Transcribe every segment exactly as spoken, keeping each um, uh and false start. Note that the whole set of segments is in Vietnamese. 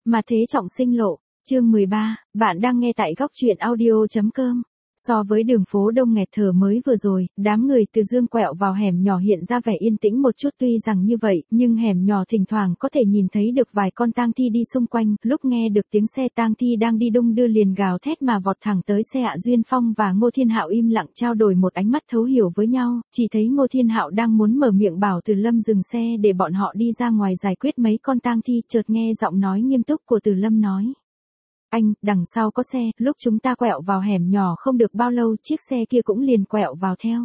Mà thế trọng sinh lộ, chương mười ba, bạn đang nghe tại góc truyện audio.com. So với đường phố đông nghẹt thở mới vừa rồi, đám người từ Dương quẹo vào hẻm nhỏ hiện ra vẻ yên tĩnh một chút, tuy rằng như vậy, nhưng hẻm nhỏ thỉnh thoảng có thể nhìn thấy được vài con tang thi đi xung quanh, lúc nghe được tiếng xe tang thi đang đi đung đưa liền gào thét mà vọt thẳng tới xe. Hạ Duyên Phong và Ngô Thiên Hạo im lặng trao đổi một ánh mắt thấu hiểu với nhau, chỉ thấy Ngô Thiên Hạo đang muốn mở miệng bảo Từ Lâm dừng xe để bọn họ đi ra ngoài giải quyết mấy con tang thi, chợt nghe giọng nói nghiêm túc của Từ Lâm nói. Anh, đằng sau có xe, lúc chúng ta quẹo vào hẻm nhỏ không được bao lâu, chiếc xe kia cũng liền quẹo vào theo.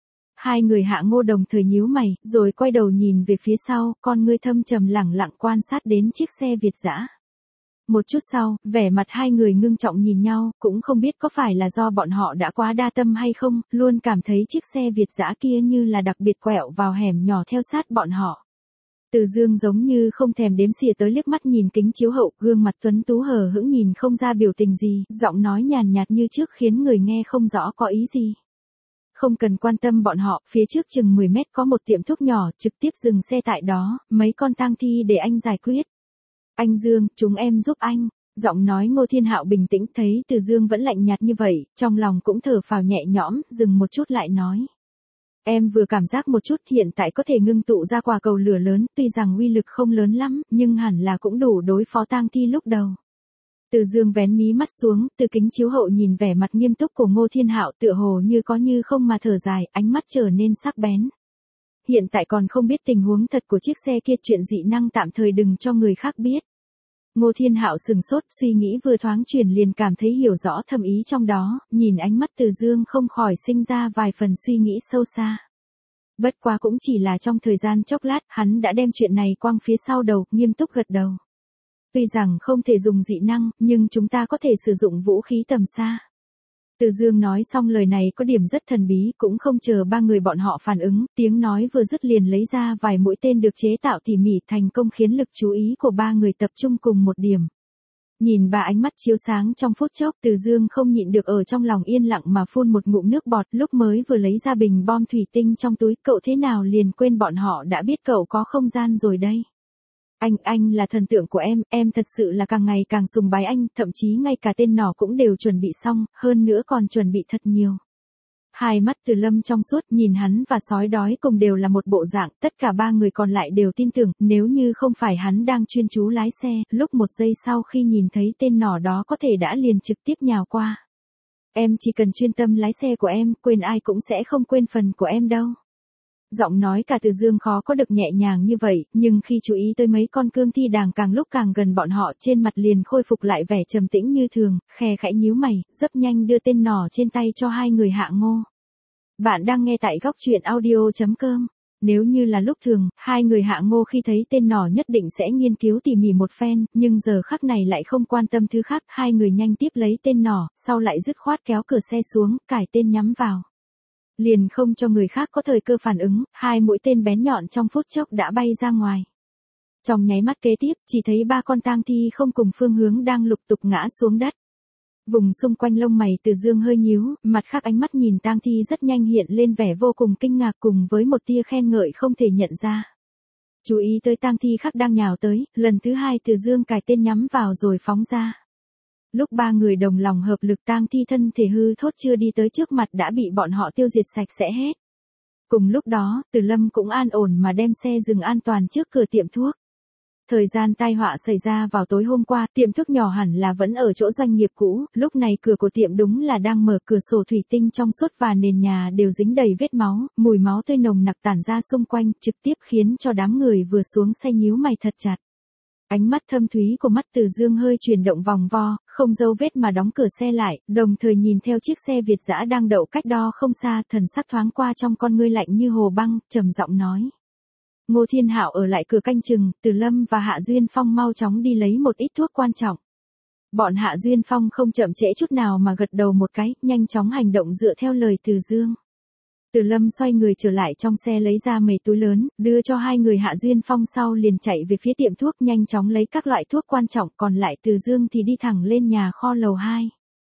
Hai người Hạ Ngô đồng thời nhíu mày, rồi quay đầu nhìn về phía sau, con ngươi thâm trầm lẳng lặng quan sát đến chiếc xe Việt dã. Một chút sau, vẻ mặt hai người ngưng trọng nhìn nhau, cũng không biết có phải là do bọn họ đã quá đa tâm hay không, luôn cảm thấy chiếc xe Việt dã kia như là đặc biệt quẹo vào hẻm nhỏ theo sát bọn họ. Từ Dương giống như không thèm đếm xỉa tới liếc mắt nhìn kính chiếu hậu, gương mặt tuấn tú hờ hững nhìn không ra biểu tình gì, giọng nói nhàn nhạt như trước khiến người nghe không rõ có ý gì. Không cần quan tâm bọn họ, phía trước chừng mười mét có một tiệm thuốc nhỏ, trực tiếp dừng xe tại đó, mấy con tang thi để anh giải quyết. Anh Dương, chúng em giúp anh. Giọng nói Ngô Thiên Hạo bình tĩnh, thấy Từ Dương vẫn lạnh nhạt như vậy, trong lòng cũng thở phào nhẹ nhõm, dừng một chút lại nói. Em vừa cảm giác một chút, hiện tại có thể ngưng tụ ra quả cầu lửa lớn, tuy rằng uy lực không lớn lắm, nhưng hẳn là cũng đủ đối phó tang thi lúc đầu. Từ Dương vén mí mắt xuống, từ kính chiếu hậu nhìn vẻ mặt nghiêm túc của Ngô Thiên Hạo, tựa hồ như có như không mà thở dài, ánh mắt trở nên sắc bén. Hiện tại còn không biết tình huống thật của chiếc xe kia, chuyện dị năng tạm thời đừng cho người khác biết. Ngô Thiên Hạo sừng sốt, suy nghĩ vừa thoáng chuyển liền cảm thấy hiểu rõ thâm ý trong đó, nhìn ánh mắt Từ Dương không khỏi sinh ra vài phần suy nghĩ sâu xa. Bất quá cũng chỉ là trong thời gian chốc lát, hắn đã đem chuyện này quăng phía sau đầu, nghiêm túc gật đầu. Tuy rằng không thể dùng dị năng, nhưng chúng ta có thể sử dụng vũ khí tầm xa. Từ Dương nói xong lời này có điểm rất thần bí, cũng không chờ ba người bọn họ phản ứng, tiếng nói vừa dứt liền lấy ra vài mũi tên được chế tạo tỉ mỉ, thành công khiến lực chú ý của ba người tập trung cùng một điểm. Nhìn ba ánh mắt chiếu sáng trong phút chốc, Từ Dương không nhịn được ở trong lòng yên lặng mà phun một ngụm nước bọt, lúc mới vừa lấy ra bình bom thủy tinh trong túi, cậu thế nào liền quên bọn họ đã biết cậu có không gian rồi đây. Anh, anh là thần tượng của em, em thật sự là càng ngày càng sùng bái anh, thậm chí ngay cả tên nỏ cũng đều chuẩn bị xong, hơn nữa còn chuẩn bị thật nhiều. Hai mắt Từ Lâm trong suốt, nhìn hắn và sói đói cùng đều là một bộ dạng, tất cả ba người còn lại đều tin tưởng, nếu như không phải hắn đang chuyên chú lái xe, lúc một giây sau khi nhìn thấy tên nỏ đó có thể đã liền trực tiếp nhào qua. Em chỉ cần chuyên tâm lái xe của em, quên ai cũng sẽ không quên phần của em đâu. Giọng nói cả Từ Dương khó có được nhẹ nhàng như vậy, nhưng khi chú ý tới mấy con cương thi đàng càng lúc càng gần bọn họ, trên mặt liền khôi phục lại vẻ trầm tĩnh như thường, khe khẽ nhíu mày, rất nhanh đưa tên nỏ trên tay cho hai người Hạ Ngô. Bạn đang nghe tại góc truyện audio.com. Nếu như là lúc thường, hai người Hạ Ngô khi thấy tên nỏ nhất định sẽ nghiên cứu tỉ mỉ một phen, nhưng giờ khắc này lại không quan tâm thứ khác, hai người nhanh tiếp lấy tên nỏ, sau lại dứt khoát kéo cửa xe xuống, cài tên nhắm vào. Liền không cho người khác có thời cơ phản ứng, hai mũi tên bén nhọn trong phút chốc đã bay ra ngoài. Trong nháy mắt kế tiếp, chỉ thấy ba con tang thi không cùng phương hướng đang lục tục ngã xuống đất. Vùng xung quanh lông mày Từ Dương hơi nhíu, mặt khác ánh mắt nhìn tang thi rất nhanh hiện lên vẻ vô cùng kinh ngạc cùng với một tia khen ngợi không thể nhận ra. Chú ý tới tang thi khác đang nhào tới, lần thứ hai Từ Dương cài tên nhắm vào rồi phóng ra. Lúc ba người đồng lòng hợp lực, tang thi thân thể hư thốt chưa đi tới trước mặt đã bị bọn họ tiêu diệt sạch sẽ hết. Cùng lúc đó, Từ Lâm cũng an ổn mà đem xe dừng an toàn trước cửa tiệm thuốc. Thời gian tai họa xảy ra vào tối hôm qua, tiệm thuốc nhỏ hẳn là vẫn ở chỗ doanh nghiệp cũ, lúc này cửa của tiệm đúng là đang mở, cửa sổ thủy tinh trong suốt và nền nhà đều dính đầy vết máu, mùi máu tươi nồng nặc tản ra xung quanh, trực tiếp khiến cho đám người vừa xuống xe nhíu mày thật chặt. Ánh mắt thâm thúy của mắt Từ Dương hơi chuyển động vòng vo, không giấu vết mà đóng cửa xe lại, đồng thời nhìn theo chiếc xe Việt dã đang đậu cách đó không xa, thần sắc thoáng qua trong con ngươi lạnh như hồ băng, trầm giọng nói. Ngô Thiên Hạo ở lại cửa canh chừng, Từ Lâm và Hạ Duyên Phong mau chóng đi lấy một ít thuốc quan trọng. Bọn Hạ Duyên Phong không chậm trễ chút nào mà gật đầu một cái, nhanh chóng hành động dựa theo lời Từ Dương. Từ Lâm xoay người trở lại trong xe lấy ra mấy túi lớn, đưa cho hai người Hạ Duyên Phong, sau liền chạy về phía tiệm thuốc nhanh chóng lấy các loại thuốc quan trọng, còn lại Từ Dương thì đi thẳng lên nhà kho lầu hai.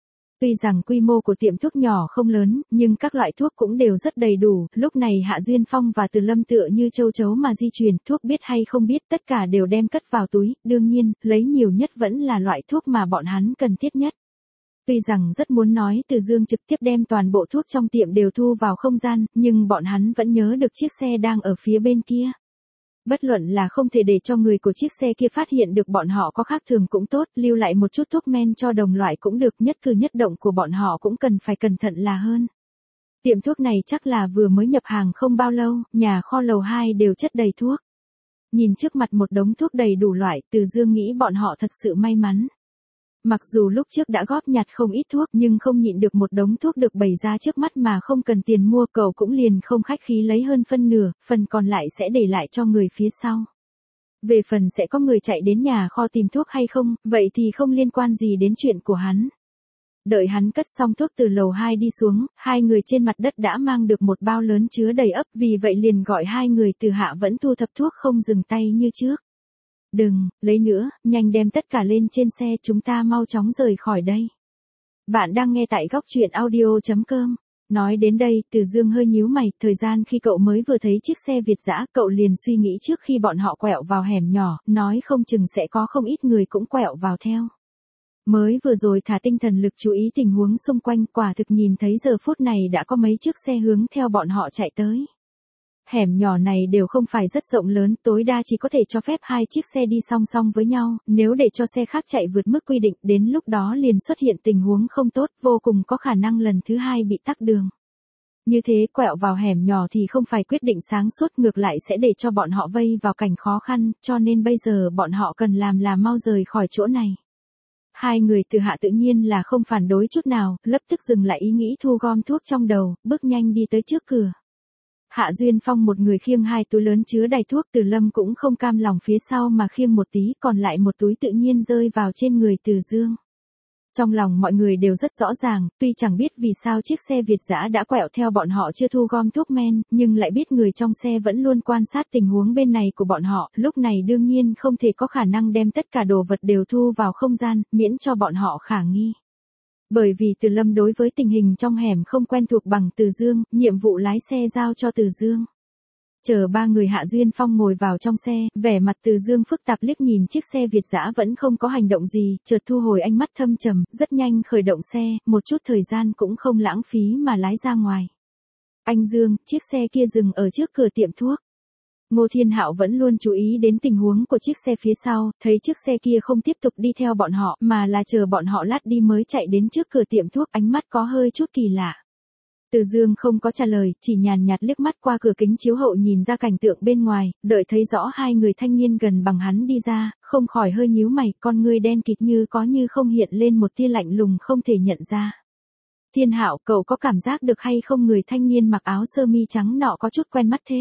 Tuy rằng quy mô của tiệm thuốc nhỏ không lớn, nhưng các loại thuốc cũng đều rất đầy đủ, lúc này Hạ Duyên Phong và Từ Lâm tựa như châu chấu mà di chuyển, thuốc biết hay không biết tất cả đều đem cất vào túi, đương nhiên, lấy nhiều nhất vẫn là loại thuốc mà bọn hắn cần thiết nhất. Tuy rằng rất muốn nói Từ Dương trực tiếp đem toàn bộ thuốc trong tiệm đều thu vào không gian, nhưng bọn hắn vẫn nhớ được chiếc xe đang ở phía bên kia. Bất luận là không thể để cho người của chiếc xe kia phát hiện được bọn họ có khác thường cũng tốt, lưu lại một chút thuốc men cho đồng loại cũng được, nhất cử nhất động của bọn họ cũng cần phải cẩn thận là hơn. Tiệm thuốc này chắc là vừa mới nhập hàng không bao lâu, nhà kho lầu hai đều chất đầy thuốc. Nhìn trước mặt một đống thuốc đầy đủ loại, Từ Dương nghĩ bọn họ thật sự may mắn. Mặc dù lúc trước đã góp nhặt không ít thuốc nhưng không nhịn được một đống thuốc được bày ra trước mắt mà không cần tiền mua, cậu cũng liền không khách khí lấy hơn phân nửa, phần còn lại sẽ để lại cho người phía sau. Về phần sẽ có người chạy đến nhà kho tìm thuốc hay không, vậy thì không liên quan gì đến chuyện của hắn. Đợi hắn cất xong thuốc từ lầu hai đi xuống, hai người trên mặt đất đã mang được một bao lớn chứa đầy ấp, vì vậy liền gọi hai người từ hạ vẫn thu thập thuốc không dừng tay như trước. Đừng, lấy nữa, nhanh đem tất cả lên trên xe, chúng ta mau chóng rời khỏi đây. Bạn đang nghe tại góc truyện audio chấm com. Nói đến đây, Từ Dương hơi nhíu mày, thời gian khi cậu mới vừa thấy chiếc xe Việt dã, cậu liền suy nghĩ trước khi bọn họ quẹo vào hẻm nhỏ, nói không chừng sẽ có không ít người cũng quẹo vào theo. Mới vừa rồi thả tinh thần lực chú ý tình huống xung quanh, quả thực nhìn thấy giờ phút này đã có mấy chiếc xe hướng theo bọn họ chạy tới. Hẻm nhỏ này đều không phải rất rộng lớn, tối đa chỉ có thể cho phép hai chiếc xe đi song song với nhau, nếu để cho xe khác chạy vượt mức quy định, đến lúc đó liền xuất hiện tình huống không tốt, vô cùng có khả năng lần thứ hai bị tắc đường. Như thế quẹo vào hẻm nhỏ thì không phải quyết định sáng suốt, ngược lại sẽ để cho bọn họ vây vào cảnh khó khăn, cho nên bây giờ bọn họ cần làm là mau rời khỏi chỗ này. Hai người từ hạ tự nhiên là không phản đối chút nào, lập tức dừng lại ý nghĩ thu gom thuốc trong đầu, bước nhanh đi tới trước cửa. Hạ Duyên Phong một người khiêng hai túi lớn chứa đầy thuốc, Từ Lâm cũng không cam lòng phía sau mà khiêng một tí, còn lại một túi tự nhiên rơi vào trên người Từ Dương. Trong lòng mọi người đều rất rõ ràng, tuy chẳng biết vì sao chiếc xe Việt dã đã quẹo theo bọn họ chưa thu gom thuốc men, nhưng lại biết người trong xe vẫn luôn quan sát tình huống bên này của bọn họ, lúc này đương nhiên không thể có khả năng đem tất cả đồ vật đều thu vào không gian, miễn cho bọn họ khả nghi. Bởi vì Từ Lâm đối với tình hình trong hẻm không quen thuộc bằng Từ Dương, nhiệm vụ lái xe giao cho Từ Dương. Chờ ba người Hạ Duyên Phong ngồi vào trong xe, vẻ mặt Từ Dương phức tạp liếc nhìn chiếc xe Việt dã vẫn không có hành động gì, chợt thu hồi ánh mắt thâm trầm, rất nhanh khởi động xe, một chút thời gian cũng không lãng phí mà lái ra ngoài. Anh Dương, chiếc xe kia dừng ở trước cửa tiệm thuốc. Ngô Thiên Hạo vẫn luôn chú ý đến tình huống của chiếc xe phía sau, thấy chiếc xe kia không tiếp tục đi theo bọn họ, mà là chờ bọn họ lát đi mới chạy đến trước cửa tiệm thuốc, ánh mắt có hơi chút kỳ lạ. Từ Dương không có trả lời, chỉ nhàn nhạt liếc mắt qua cửa kính chiếu hậu nhìn ra cảnh tượng bên ngoài, đợi thấy rõ hai người thanh niên gần bằng hắn đi ra, không khỏi hơi nhíu mày, con ngươi đen kịt như có như không hiện lên một tia lạnh lùng không thể nhận ra. Thiên Hạo, cậu có cảm giác được hay không người thanh niên mặc áo sơ mi trắng nọ có chút quen mắt thế?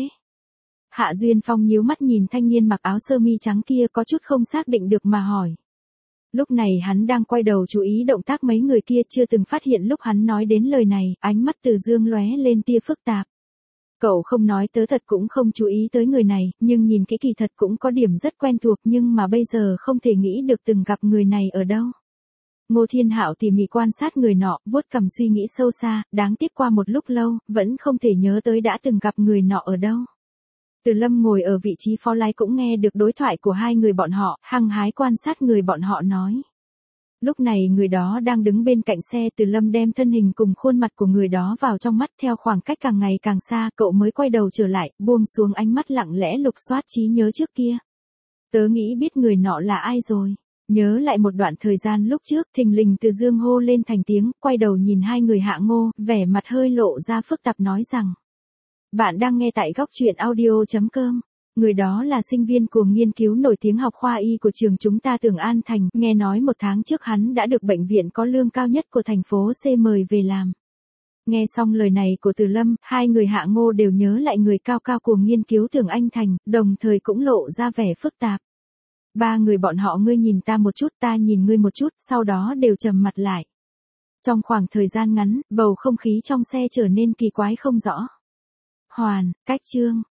Hạ Duyên Phong nhíu mắt nhìn thanh niên mặc áo sơ mi trắng kia có chút không xác định được mà hỏi. Lúc này hắn đang quay đầu chú ý động tác mấy người kia, chưa từng phát hiện lúc hắn nói đến lời này, ánh mắt Từ Dương lóe lên tia phức tạp. Cậu không nói tớ thật cũng không chú ý tới người này, nhưng nhìn kỹ kỳ thật cũng có điểm rất quen thuộc, nhưng mà bây giờ không thể nghĩ được từng gặp người này ở đâu. Ngô Thiên Hạo tỉ mỉ quan sát người nọ, vuốt cằm suy nghĩ sâu xa, đáng tiếc qua một lúc lâu, vẫn không thể nhớ tới đã từng gặp người nọ ở đâu. Từ Lâm ngồi ở vị trí phó lái cũng nghe được đối thoại của hai người bọn họ, hăng hái quan sát người bọn họ nói. Lúc này người đó đang đứng bên cạnh xe, Từ Lâm đem thân hình cùng khuôn mặt của người đó vào trong mắt, theo khoảng cách càng ngày càng xa, cậu mới quay đầu trở lại, buông xuống ánh mắt lặng lẽ lục soát trí nhớ trước kia. Tớ nghĩ biết người nọ là ai rồi. Nhớ lại một đoạn thời gian lúc trước, thình lình Từ Dương hô lên thành tiếng, quay đầu nhìn hai người Hạ Ngô, vẻ mặt hơi lộ ra phức tạp nói rằng. Bạn đang nghe tại góc truyện audio chấm com. Người đó là sinh viên cuồng nghiên cứu nổi tiếng học khoa y của trường chúng ta Tưởng An Thành, nghe nói một tháng trước hắn đã được bệnh viện có lương cao nhất của thành phố C mời về làm. Nghe xong lời này của Từ Lâm, hai người Hạ Ngô đều nhớ lại người cao cao cuồng nghiên cứu Tưởng Anh Thành, đồng thời cũng lộ ra vẻ phức tạp. Ba người bọn họ ngươi nhìn ta một chút, ta nhìn ngươi một chút, sau đó đều trầm mặt lại. Trong khoảng thời gian ngắn, bầu không khí trong xe trở nên kỳ quái không rõ. Hoàn, cách chương.